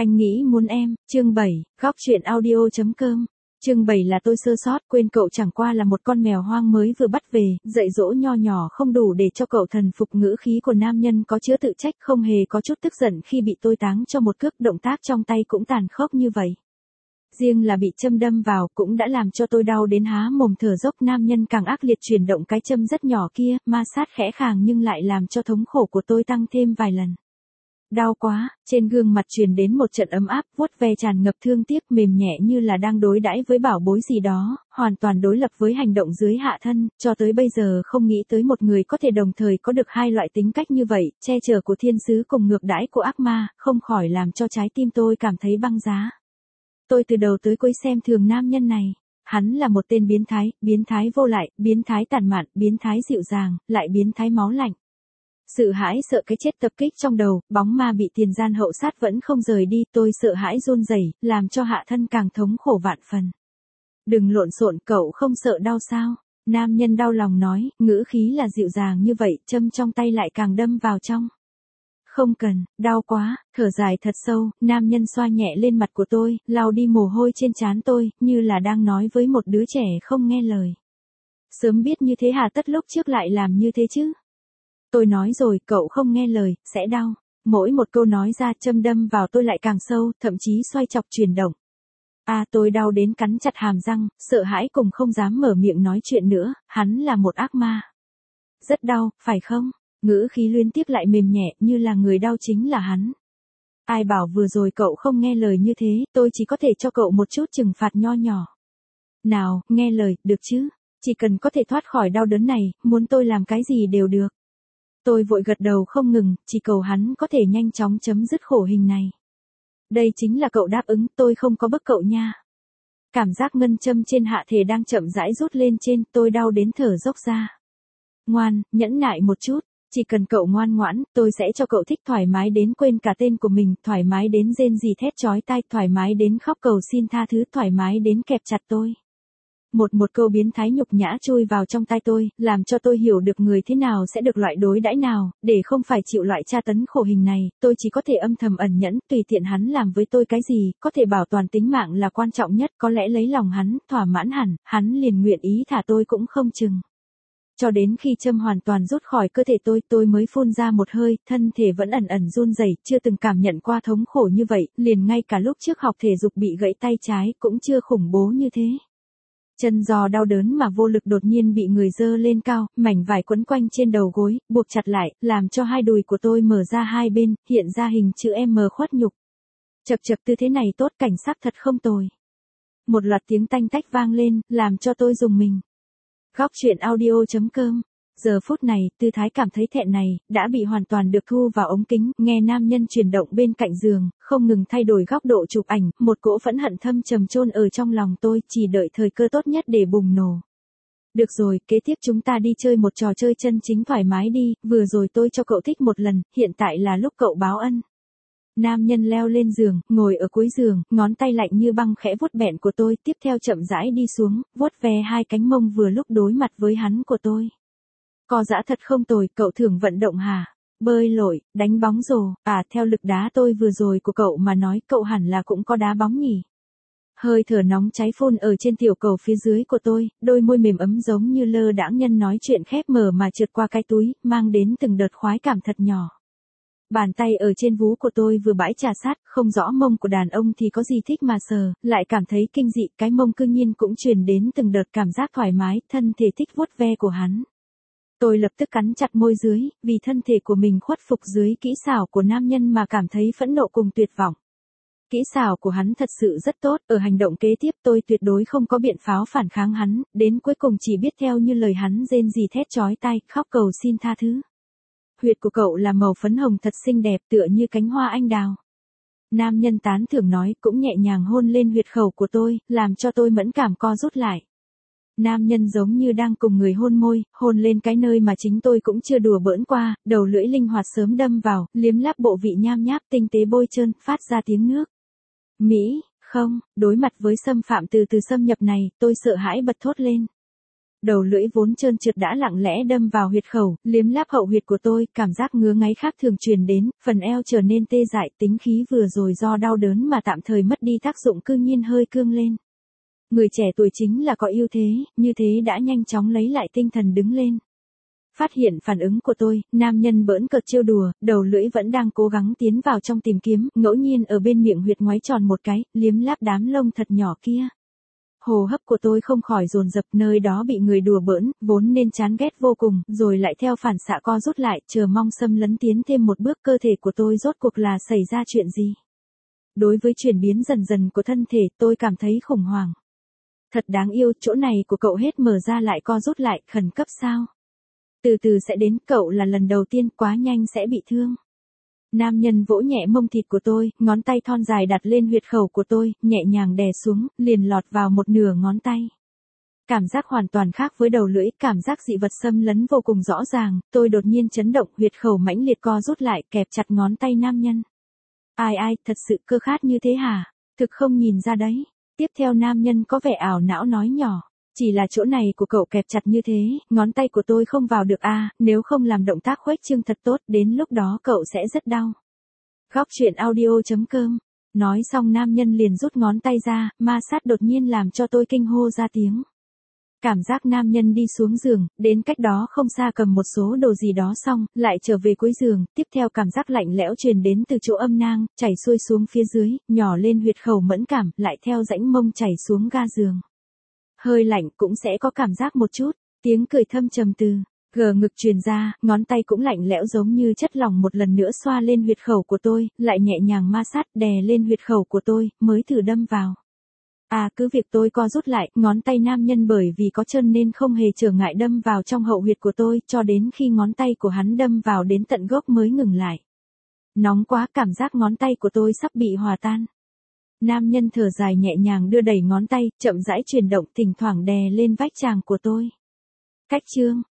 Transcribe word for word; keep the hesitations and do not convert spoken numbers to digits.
Anh nghĩ muốn em, chương bảy, góc chuyện audio.com. Chương bảy là tôi sơ sót, quên cậu chẳng qua là một con mèo hoang mới vừa bắt về, dạy dỗ nho nhỏ không đủ để cho cậu thần phục. Ngữ khí của nam nhân có chứa tự trách, không hề có chút tức giận khi bị tôi táng cho một cước, động tác trong tay cũng tàn khốc như vậy. Riêng là bị châm đâm vào cũng đã làm cho tôi đau đến há mồm thở dốc. Nam nhân càng ác liệt chuyển động cái châm rất nhỏ kia, ma sát khẽ khàng nhưng lại làm cho thống khổ của tôi tăng thêm vài lần. Đau quá, trên gương mặt truyền đến một trận ấm áp, vuốt ve tràn ngập thương tiếc, mềm nhẹ như là đang đối đãi với bảo bối gì đó, hoàn toàn đối lập với hành động dưới hạ thân. Cho tới bây giờ không nghĩ tới một người có thể đồng thời có được hai loại tính cách như vậy, che chở của thiên sứ cùng ngược đãi của ác ma, không khỏi làm cho trái tim tôi cảm thấy băng giá. Tôi từ đầu tới cuối xem thường nam nhân này. Hắn là một tên biến thái, biến thái vô lại, biến thái tàn mạn, biến thái dịu dàng, lại biến thái máu lạnh. Sự hãi sợ cái chết tập kích trong đầu, bóng ma bị tiền gian hậu sát vẫn không rời đi, tôi sợ hãi run rẩy, làm cho hạ thân càng thống khổ vạn phần. Đừng lộn xộn, cậu không sợ đau sao? Nam nhân đau lòng nói, ngữ khí là dịu dàng như vậy, châm trong tay lại càng đâm vào trong. Không cần, đau quá, thở dài thật sâu, nam nhân xoa nhẹ lên mặt của tôi, lau đi mồ hôi trên trán tôi, như là đang nói với một đứa trẻ không nghe lời. Sớm biết như thế hà tất lúc trước lại làm như thế chứ? Tôi nói rồi, cậu không nghe lời, sẽ đau. Mỗi một câu nói ra châm đâm vào tôi lại càng sâu, thậm chí xoay chọc chuyển động. À, tôi đau đến cắn chặt hàm răng, sợ hãi cùng không dám mở miệng nói chuyện nữa, hắn là một ác ma. Rất đau, phải không? Ngữ khí luyến tiếc lại mềm nhẹ, như là người đau chính là hắn. Ai bảo vừa rồi cậu không nghe lời như thế, tôi chỉ có thể cho cậu một chút trừng phạt nho nhỏ. Nào, nghe lời, được chứ? Chỉ cần có thể thoát khỏi đau đớn này, muốn tôi làm cái gì đều được. Tôi vội gật đầu không ngừng, chỉ cầu hắn có thể nhanh chóng chấm dứt khổ hình này. Đây chính là cậu đáp ứng, tôi không có bức cậu nha. Cảm giác ngân châm trên hạ thể đang chậm rãi rút lên trên, tôi đau đến thở dốc ra. Ngoan, nhẫn nại một chút, chỉ cần cậu ngoan ngoãn, tôi sẽ cho cậu thích thoải mái đến quên cả tên của mình, thoải mái đến rên rỉ thét chói tai, thoải mái đến khóc cầu xin tha thứ, thoải mái đến kẹp chặt tôi. Một một câu biến thái nhục nhã chui vào trong tai tôi, làm cho tôi hiểu được người thế nào sẽ được loại đối đãi nào, để không phải chịu loại tra tấn khổ hình này, tôi chỉ có thể âm thầm ẩn nhẫn, tùy tiện hắn làm với tôi cái gì, có thể bảo toàn tính mạng là quan trọng nhất, có lẽ lấy lòng hắn, thỏa mãn hẳn, hắn liền nguyện ý thả tôi cũng không chừng. Cho đến khi châm hoàn toàn rút khỏi cơ thể tôi, tôi mới phun ra một hơi, thân thể vẫn ẩn ẩn run rẩy, chưa từng cảm nhận qua thống khổ như vậy, liền ngay cả lúc trước học thể dục bị gãy tay trái, cũng chưa khủng bố như thế. Chân do đau đớn mà vô lực đột nhiên bị người giơ lên cao, mảnh vải quấn quanh trên đầu gối, buộc chặt lại, làm cho hai đùi của tôi mở ra hai bên, hiện ra hình chữ M khuất nhục. Chật chật, tư thế này tốt, cảnh sắc thật không tồi. Một loạt tiếng tanh tách vang lên, làm cho tôi rùng mình. Góc chuyện audio.com. Giờ phút này, tư thái cảm thấy thẹn này, đã bị hoàn toàn được thu vào ống kính, nghe nam nhân chuyển động bên cạnh giường, không ngừng thay đổi góc độ chụp ảnh, một cỗ phẫn hận thâm trầm chôn ở trong lòng tôi, chỉ đợi thời cơ tốt nhất để bùng nổ. Được rồi, kế tiếp chúng ta đi chơi một trò chơi chân chính thoải mái đi, vừa rồi tôi cho cậu thích một lần, hiện tại là lúc cậu báo ân. Nam nhân leo lên giường, ngồi ở cuối giường, ngón tay lạnh như băng khẽ vuốt bẹn của tôi, tiếp theo chậm rãi đi xuống, vuốt ve hai cánh mông vừa lúc đối mặt với hắn của tôi. Co giã thật không tồi, cậu thường vận động hả? Bơi lội, đánh bóng rổ, à theo lực đá tôi vừa rồi của cậu mà nói, cậu hẳn là cũng có đá bóng nhỉ? Hơi thở nóng cháy phun ở trên tiểu cầu phía dưới của tôi, đôi môi mềm ấm giống như lơ đãng nhân nói chuyện khép mở mà trượt qua cái túi, mang đến từng đợt khoái cảm thật nhỏ. Bàn tay ở trên vú của tôi vừa bãi trà sát, không rõ mông của đàn ông thì có gì thích mà sờ, lại cảm thấy kinh dị, cái mông cư nhiên cũng truyền đến từng đợt cảm giác thoải mái, thân thể thích vuốt ve của hắn. Tôi lập tức cắn chặt môi dưới, vì thân thể của mình khuất phục dưới kỹ xảo của nam nhân mà cảm thấy phẫn nộ cùng tuyệt vọng. Kỹ xảo của hắn thật sự rất tốt, ở hành động kế tiếp tôi tuyệt đối không có biện pháo phản kháng hắn, đến cuối cùng chỉ biết theo như lời hắn rên rỉ thét chói tai, khóc cầu xin tha thứ. Huyệt của cậu là màu phấn hồng thật xinh đẹp tựa như cánh hoa anh đào. Nam nhân tán thưởng nói, cũng nhẹ nhàng hôn lên huyệt khẩu của tôi, làm cho tôi mẫn cảm co rút lại. Nam nhân giống như đang cùng người hôn môi, hôn lên cái nơi mà chính tôi cũng chưa đùa bỡn qua, đầu lưỡi linh hoạt sớm đâm vào, liếm láp bộ vị nham nháp tinh tế bôi trơn, phát ra tiếng nước. Mỹ, không, đối mặt với xâm phạm từ từ xâm nhập này, tôi sợ hãi bật thốt lên. Đầu lưỡi vốn trơn trượt đã lặng lẽ đâm vào huyệt khẩu, liếm láp hậu huyệt của tôi, cảm giác ngứa ngáy khác thường truyền đến, phần eo trở nên tê dại, tính khí vừa rồi do đau đớn mà tạm thời mất đi tác dụng cư nhiên hơi cương lên. Người trẻ tuổi chính là có ưu thế, như thế đã nhanh chóng lấy lại tinh thần đứng lên. Phát hiện phản ứng của tôi, nam nhân bỡn cợt trêu đùa, đầu lưỡi vẫn đang cố gắng tiến vào trong tìm kiếm, ngẫu nhiên ở bên miệng huyệt ngoáy tròn một cái, liếm láp đám lông thật nhỏ kia. Hô hấp của tôi không khỏi dồn dập, nơi đó bị người đùa bỡn, vốn nên chán ghét vô cùng, rồi lại theo phản xạ co rút lại, chờ mong xâm lấn tiến thêm một bước. Cơ thể của tôi rốt cuộc là xảy ra chuyện gì? Đối với chuyển biến dần dần của thân thể, tôi cảm thấy khủng hoảng. Thật đáng yêu, chỗ này của cậu hết mở ra lại co rút lại, khẩn cấp sao? Từ từ sẽ đến, cậu là lần đầu tiên, quá nhanh sẽ bị thương. Nam nhân vỗ nhẹ mông thịt của tôi, ngón tay thon dài đặt lên huyệt khẩu của tôi, nhẹ nhàng đè xuống, liền lọt vào một nửa ngón tay. Cảm giác hoàn toàn khác với đầu lưỡi, cảm giác dị vật xâm lấn vô cùng rõ ràng, tôi đột nhiên chấn động, huyệt khẩu mãnh liệt co rút lại, kẹp chặt ngón tay nam nhân. Ai ai, thật sự cơ khát như thế hả? Thực không nhìn ra đấy. Tiếp theo nam nhân có vẻ ảo não nói nhỏ. Chỉ là chỗ này của cậu kẹp chặt như thế, ngón tay của tôi không vào được a, à, nếu không làm động tác khuếch trương thật tốt, đến lúc đó cậu sẽ rất đau. Góc truyện audio chấm com. Nói xong nam nhân liền rút ngón tay ra, ma sát đột nhiên làm cho tôi kinh hô ra tiếng. Cảm giác nam nhân đi xuống giường, đến cách đó không xa cầm một số đồ gì đó xong, lại trở về cuối giường, tiếp theo cảm giác lạnh lẽo truyền đến từ chỗ âm nang, chảy xuôi xuống phía dưới, nhỏ lên huyệt khẩu mẫn cảm, lại theo rãnh mông chảy xuống ga giường. Hơi lạnh cũng sẽ có cảm giác một chút, tiếng cười thâm trầm từ gờ ngực truyền ra, ngón tay cũng lạnh lẽo giống như chất lỏng một lần nữa xoa lên huyệt khẩu của tôi, lại nhẹ nhàng ma sát đè lên huyệt khẩu của tôi, mới thử đâm vào. À cứ việc tôi co rút lại, ngón tay nam nhân bởi vì có chân nên không hề trở ngại đâm vào trong hậu huyệt của tôi, cho đến khi ngón tay của hắn đâm vào đến tận gốc mới ngừng lại. Nóng quá, cảm giác ngón tay của tôi sắp bị hòa tan. Nam nhân thở dài nhẹ nhàng đưa đẩy ngón tay, chậm rãi chuyển động, thỉnh thoảng đè lên vách tràng của tôi. Cách chương